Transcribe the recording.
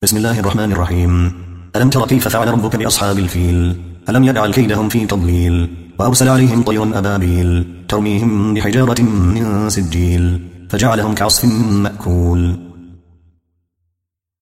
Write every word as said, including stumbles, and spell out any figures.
بسم الله الرحمن الرحيم. ألم تر كيف فعل ربك بأصحاب الفيل؟ ألم يجعل كيدهم في تضليل وأرسل عليهم طيرا أبابيل ترميهم بحجارة من سجيل فجعلهم كعصف مأكول.